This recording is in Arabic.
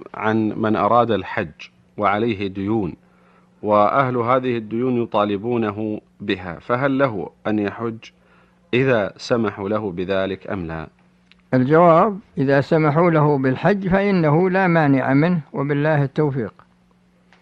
عن من أراد الحج وعليه ديون، وأهل هذه الديون يطالبونه بها، فهل له أن يحج إذا سمحوا له بذلك أم لا؟ الجواب: إذا سمحوا له بالحج فإنه لا مانع منه، وبالله التوفيق.